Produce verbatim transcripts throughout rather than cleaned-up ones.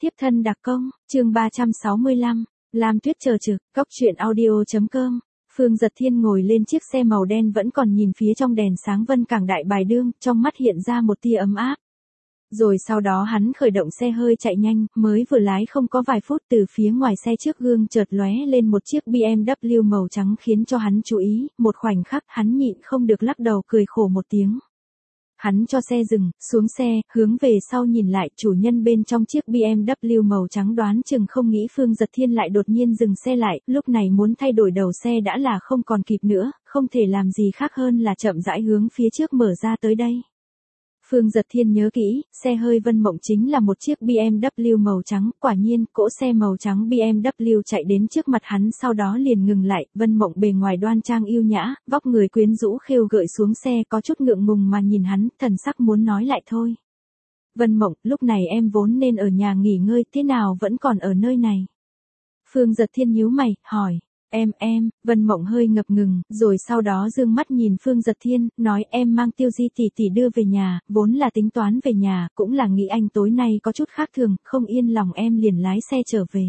Tiếp thân đặc công, chương ba trăm sáu mươi lăm, Lam Tuyết chờ trực, cóc truyện audio chấm com. Phương Dật Thiên ngồi lên chiếc xe màu đen vẫn còn nhìn phía trong đèn sáng Vân Cảng Đại Bài Đương, trong mắt hiện ra một tia ấm áp. Rồi sau đó hắn khởi động xe hơi chạy nhanh, mới vừa lái không có vài phút từ phía ngoài xe trước gương chợt lóe lên một chiếc bê em vê màu trắng khiến cho hắn chú ý, một khoảnh khắc hắn nhịn không được lắc đầu cười khổ một tiếng. Hắn cho xe dừng, xuống xe, hướng về sau nhìn lại, chủ nhân bên trong chiếc bê em vê màu trắng đoán chừng không nghĩ Phương Dật Thiên lại đột nhiên dừng xe lại, lúc này muốn thay đổi đầu xe đã là không còn kịp nữa, không thể làm gì khác hơn là chậm rãi hướng phía trước mở ra tới đây. Phương Dật Thiên nhớ kỹ, xe hơi Vân Mộng chính là một chiếc bê em vê màu trắng, quả nhiên, cỗ xe màu trắng bê em vê chạy đến trước mặt hắn sau đó liền ngừng lại, Vân Mộng bề ngoài đoan trang yêu nhã, vóc người quyến rũ khêu gợi xuống xe có chút ngượng ngùng mà nhìn hắn, thần sắc muốn nói lại thôi. Vân Mộng, lúc này em vốn nên ở nhà nghỉ ngơi, thế nào vẫn còn ở nơi này? Phương Dật Thiên nhíu mày, hỏi. Em, em, Vân Mộng hơi ngập ngừng, rồi sau đó dương mắt nhìn Phương Dật Thiên, nói em mang Tiêu Di tỷ tỷ đưa về nhà, vốn là tính toán về nhà, cũng là nghĩ anh tối nay có chút khác thường, không yên lòng em liền lái xe trở về.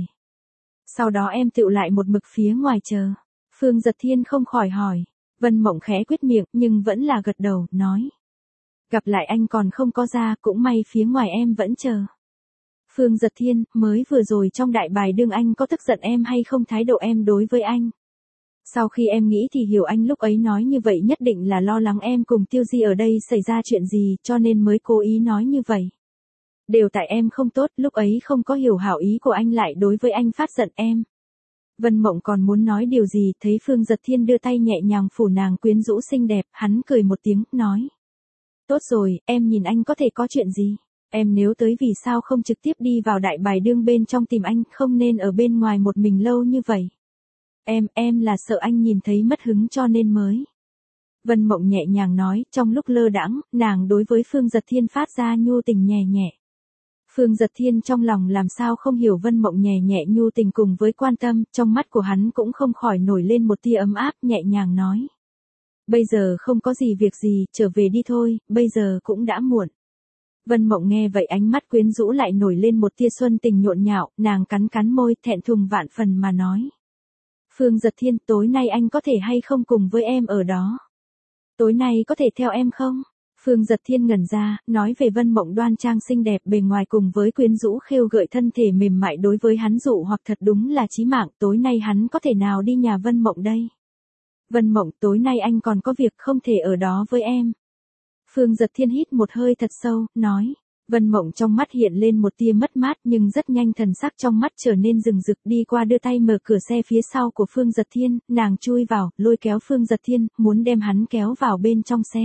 Sau đó em tựu lại một mực phía ngoài chờ. Phương Dật Thiên không khỏi hỏi. Vân Mộng khẽ quyết miệng, nhưng vẫn là gật đầu, nói. Gặp lại anh còn không có ra, cũng may phía ngoài em vẫn chờ. Phương Dật Thiên, mới vừa rồi trong Đại Bài Đương anh có tức giận em hay không, thái độ em đối với anh? Sau khi em nghĩ thì hiểu anh lúc ấy nói như vậy nhất định là lo lắng em cùng Tiêu Di ở đây xảy ra chuyện gì, cho nên mới cố ý nói như vậy. Đều tại em không tốt, lúc ấy không có hiểu hảo ý của anh lại đối với anh phát giận em. Vân Mộng còn muốn nói điều gì, thấy Phương Dật Thiên đưa tay nhẹ nhàng phủ nàng quyến rũ xinh đẹp, hắn cười một tiếng, nói. Tốt rồi, em nhìn anh có thể có chuyện gì? Em nếu tới vì sao không trực tiếp đi vào Đại Bài Đương bên trong tìm anh, không nên ở bên ngoài một mình lâu như vậy. Em, em là sợ anh nhìn thấy mất hứng cho nên mới. Vân Mộng nhẹ nhàng nói, trong lúc lơ đãng, nàng đối với Phương Dật Thiên phát ra nhu tình nhẹ nhẹ. Phương Dật Thiên trong lòng làm sao không hiểu Vân Mộng nhẹ nhẹ nhu tình cùng với quan tâm, trong mắt của hắn cũng không khỏi nổi lên một tia ấm áp, nhẹ nhàng nói. Bây giờ không có gì việc gì, trở về đi thôi, bây giờ cũng đã muộn. Vân Mộng nghe vậy ánh mắt quyến rũ lại nổi lên một tia xuân tình nhộn nhạo, nàng cắn cắn môi, thẹn thùng vạn phần mà nói. Phương Dật Thiên, tối nay anh có thể hay không cùng với em ở đó? Tối nay có thể theo em không? Phương Dật Thiên ngẩn ra, nói về Vân Mộng đoan trang xinh đẹp bề ngoài cùng với quyến rũ khêu gợi thân thể mềm mại đối với hắn dụ hoặc thật đúng là chí mạng, tối nay hắn có thể nào đi nhà Vân Mộng đây? Vân Mộng, tối nay anh còn có việc không thể ở đó với em. Phương Dật Thiên hít một hơi thật sâu, nói. Vân Mộng trong mắt hiện lên một tia mất mát nhưng rất nhanh thần sắc trong mắt trở nên rừng rực, đi qua đưa tay mở cửa xe phía sau của Phương Dật Thiên, nàng chui vào, lôi kéo Phương Dật Thiên, muốn đem hắn kéo vào bên trong xe.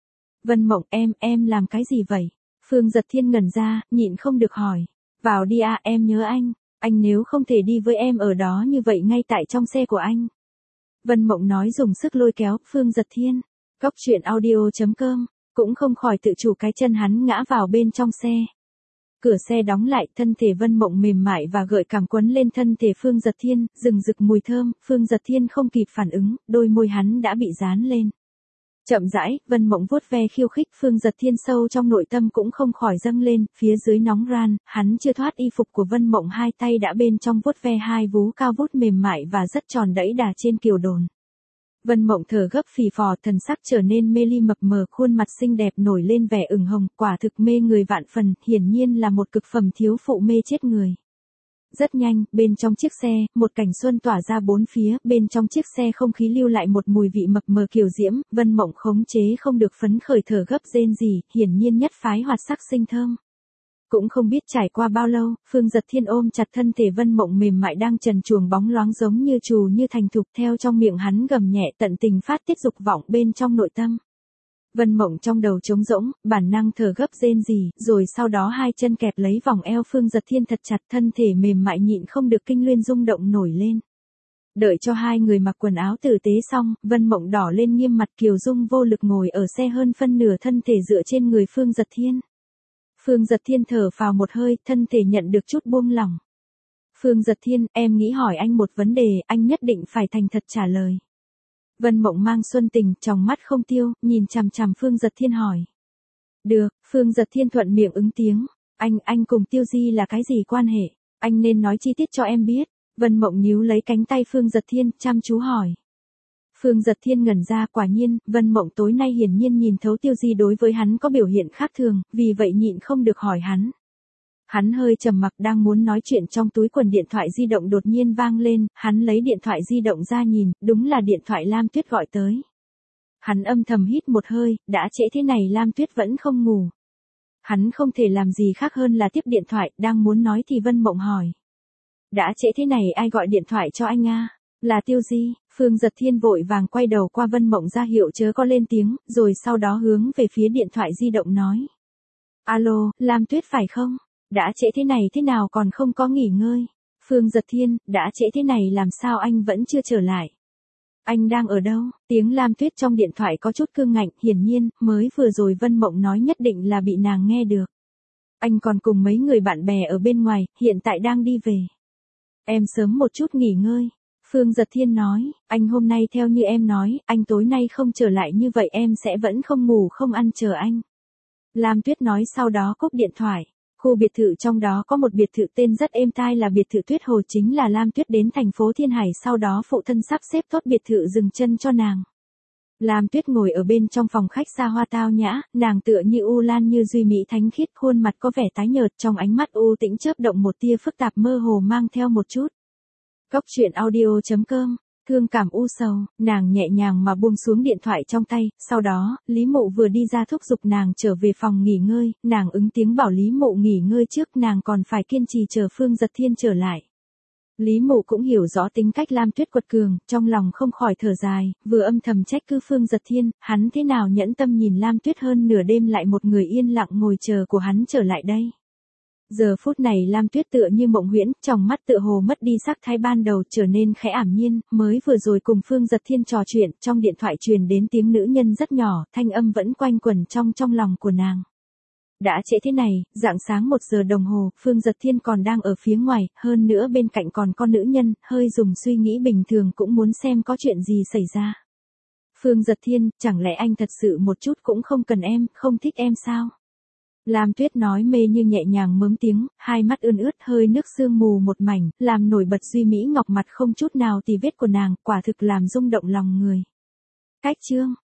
Vân Mộng, em, em làm cái gì vậy? Phương Dật Thiên ngẩn ra, nhịn không được hỏi. Vào đi à, em nhớ anh, anh nếu không thể đi với em ở đó như vậy ngay tại trong xe của anh. Vân Mộng nói dùng sức lôi kéo Phương Dật Thiên. Cóc truyện audio chấm com. Cũng không khỏi tự chủ cái chân hắn ngã vào bên trong xe. Cửa xe đóng lại, thân thể Vân Mộng mềm mại và gợi cảm quấn lên thân thể Phương Dật Thiên, rừng rực mùi thơm, Phương Dật Thiên không kịp phản ứng, đôi môi hắn đã bị dán lên. Chậm rãi, Vân Mộng vuốt ve khiêu khích, Phương Dật Thiên sâu trong nội tâm cũng không khỏi dâng lên, phía dưới nóng ran, hắn chưa thoát y phục của Vân Mộng, hai tay đã bên trong vuốt ve hai vú cao vút mềm mại và rất tròn đẫy đà trên kiều đồn. Vân Mộng thở gấp phì phò, thần sắc trở nên mê ly mập mờ, khuôn mặt xinh đẹp nổi lên vẻ ửng hồng, quả thực mê người vạn phần, hiển nhiên là một cực phẩm thiếu phụ mê chết người. Rất nhanh, bên trong chiếc xe, một cảnh xuân tỏa ra bốn phía, bên trong chiếc xe không khí lưu lại một mùi vị mập mờ kiều diễm, Vân Mộng khống chế không được phấn khởi thở gấp rên rỉ, hiển nhiên nhất phái hoạt sắc sinh thơm. Cũng không biết trải qua bao lâu, Phương Dật Thiên ôm chặt thân thể Vân Mộng mềm mại đang trần truồng bóng loáng giống như trù như thành thục, theo trong miệng hắn gầm nhẹ tận tình phát tiết dục vọng bên trong nội tâm. Vân Mộng trong đầu trống rỗng, bản năng thở gấp rên rỉ, rồi sau đó hai chân kẹp lấy vòng eo Phương Dật Thiên thật chặt, thân thể mềm mại nhịn không được kinh luyên rung động nổi lên. Đợi cho hai người mặc quần áo tử tế xong, Vân Mộng đỏ lên nghiêm mặt kiều dung vô lực ngồi ở xe, hơn phân nửa thân thể dựa trên người Phương Dật Thiên. Phương Dật Thiên thở phào một hơi, thân thể nhận được chút buông lỏng. Phương Dật Thiên, em nghĩ hỏi anh một vấn đề, anh nhất định phải thành thật trả lời. Vân Mộng mang xuân tình, trong mắt không tiêu, nhìn chằm chằm Phương Dật Thiên hỏi. Được, Phương Dật Thiên thuận miệng ứng tiếng. Anh, anh cùng Tiêu Di là cái gì quan hệ? Anh nên nói chi tiết cho em biết. Vân Mộng níu lấy cánh tay Phương Giật Thiên, chăm chú hỏi. Phương Giật Thiên ngẩn ra, quả nhiên, Vân Mộng tối nay hiển nhiên nhìn thấu Tiêu Di đối với hắn có biểu hiện khác thường, vì vậy nhịn không được hỏi hắn. Hắn hơi trầm mặc đang muốn nói chuyện, trong túi quần điện thoại di động đột nhiên vang lên, hắn lấy điện thoại di động ra nhìn, đúng là điện thoại Lam Tuyết gọi tới. Hắn âm thầm hít một hơi, đã trễ thế này Lam Tuyết vẫn không ngủ. Hắn không thể làm gì khác hơn là tiếp điện thoại, đang muốn nói thì Vân Mộng hỏi. Đã trễ thế này ai gọi điện thoại cho anh a? Là Tiêu Di. Phương Giật Thiên vội vàng quay đầu qua Vân Mộng ra hiệu chớ có lên tiếng, rồi sau đó hướng về phía điện thoại di động nói. Alo, Lam Tuyết phải không? Đã trễ thế này thế nào còn không có nghỉ ngơi? Phương Giật Thiên, đã trễ thế này làm sao anh vẫn chưa trở lại? Anh đang ở đâu? Tiếng Lam Tuyết trong điện thoại có chút cương ngạnh, hiển nhiên, mới vừa rồi Vân Mộng nói nhất định là bị nàng nghe được. Anh còn cùng mấy người bạn bè ở bên ngoài, hiện tại đang đi về. Em sớm một chút nghỉ ngơi. Phương Giật Thiên nói, anh hôm nay theo như em nói, anh tối nay không trở lại như vậy em sẽ vẫn không ngủ không ăn chờ anh. Lam Tuyết nói sau đó cúp điện thoại. Khu biệt thự trong đó có một biệt thự tên rất êm tai là biệt thự Tuyết Hồ, chính là Lam Tuyết đến thành phố Thiên Hải sau đó phụ thân sắp xếp tốt biệt thự dừng chân cho nàng. Lam Tuyết ngồi ở bên trong phòng khách xa hoa tao nhã, nàng tựa như u lan như duy mỹ thánh khiết, khuôn mặt có vẻ tái nhợt, trong ánh mắt u tĩnh chớp động một tia phức tạp mơ hồ mang theo một chút. Cốc truyện audio chấm com, thương cảm u sầu, nàng nhẹ nhàng mà buông xuống điện thoại trong tay, sau đó, Lý Mộ vừa đi ra thúc giục nàng trở về phòng nghỉ ngơi, nàng ứng tiếng bảo Lý Mộ nghỉ ngơi trước, nàng còn phải kiên trì chờ Phương Giật Thiên trở lại. Lý Mộ cũng hiểu rõ tính cách Lam Tuyết quật cường, trong lòng không khỏi thở dài, vừa âm thầm trách cứ Phương Giật Thiên, hắn thế nào nhẫn tâm nhìn Lam Tuyết hơn nửa đêm lại một người yên lặng ngồi chờ của hắn trở lại đây. Giờ phút này Lam Tuyết tựa như mộng huyễn, trong mắt tựa hồ mất đi sắc thái ban đầu, trở nên khẽ ảm nhiên, mới vừa rồi cùng Phương Giật Thiên trò chuyện, trong điện thoại truyền đến tiếng nữ nhân rất nhỏ, thanh âm vẫn quanh quẩn trong trong lòng của nàng. Đã trễ thế này, rạng sáng một giờ đồng hồ, Phương Giật Thiên còn đang ở phía ngoài, hơn nữa bên cạnh còn con nữ nhân, hơi dùng suy nghĩ bình thường cũng muốn xem có chuyện gì xảy ra. Phương Giật Thiên, chẳng lẽ anh thật sự một chút cũng không cần em, không thích em sao? Lam Tuyết nói mê như nhẹ nhàng mớm tiếng, hai mắt ươn ướt hơi nước sương mù một mảnh, làm nổi bật duy mỹ ngọc mặt không chút nào tì vết của nàng, quả thực làm rung động lòng người. Cách chương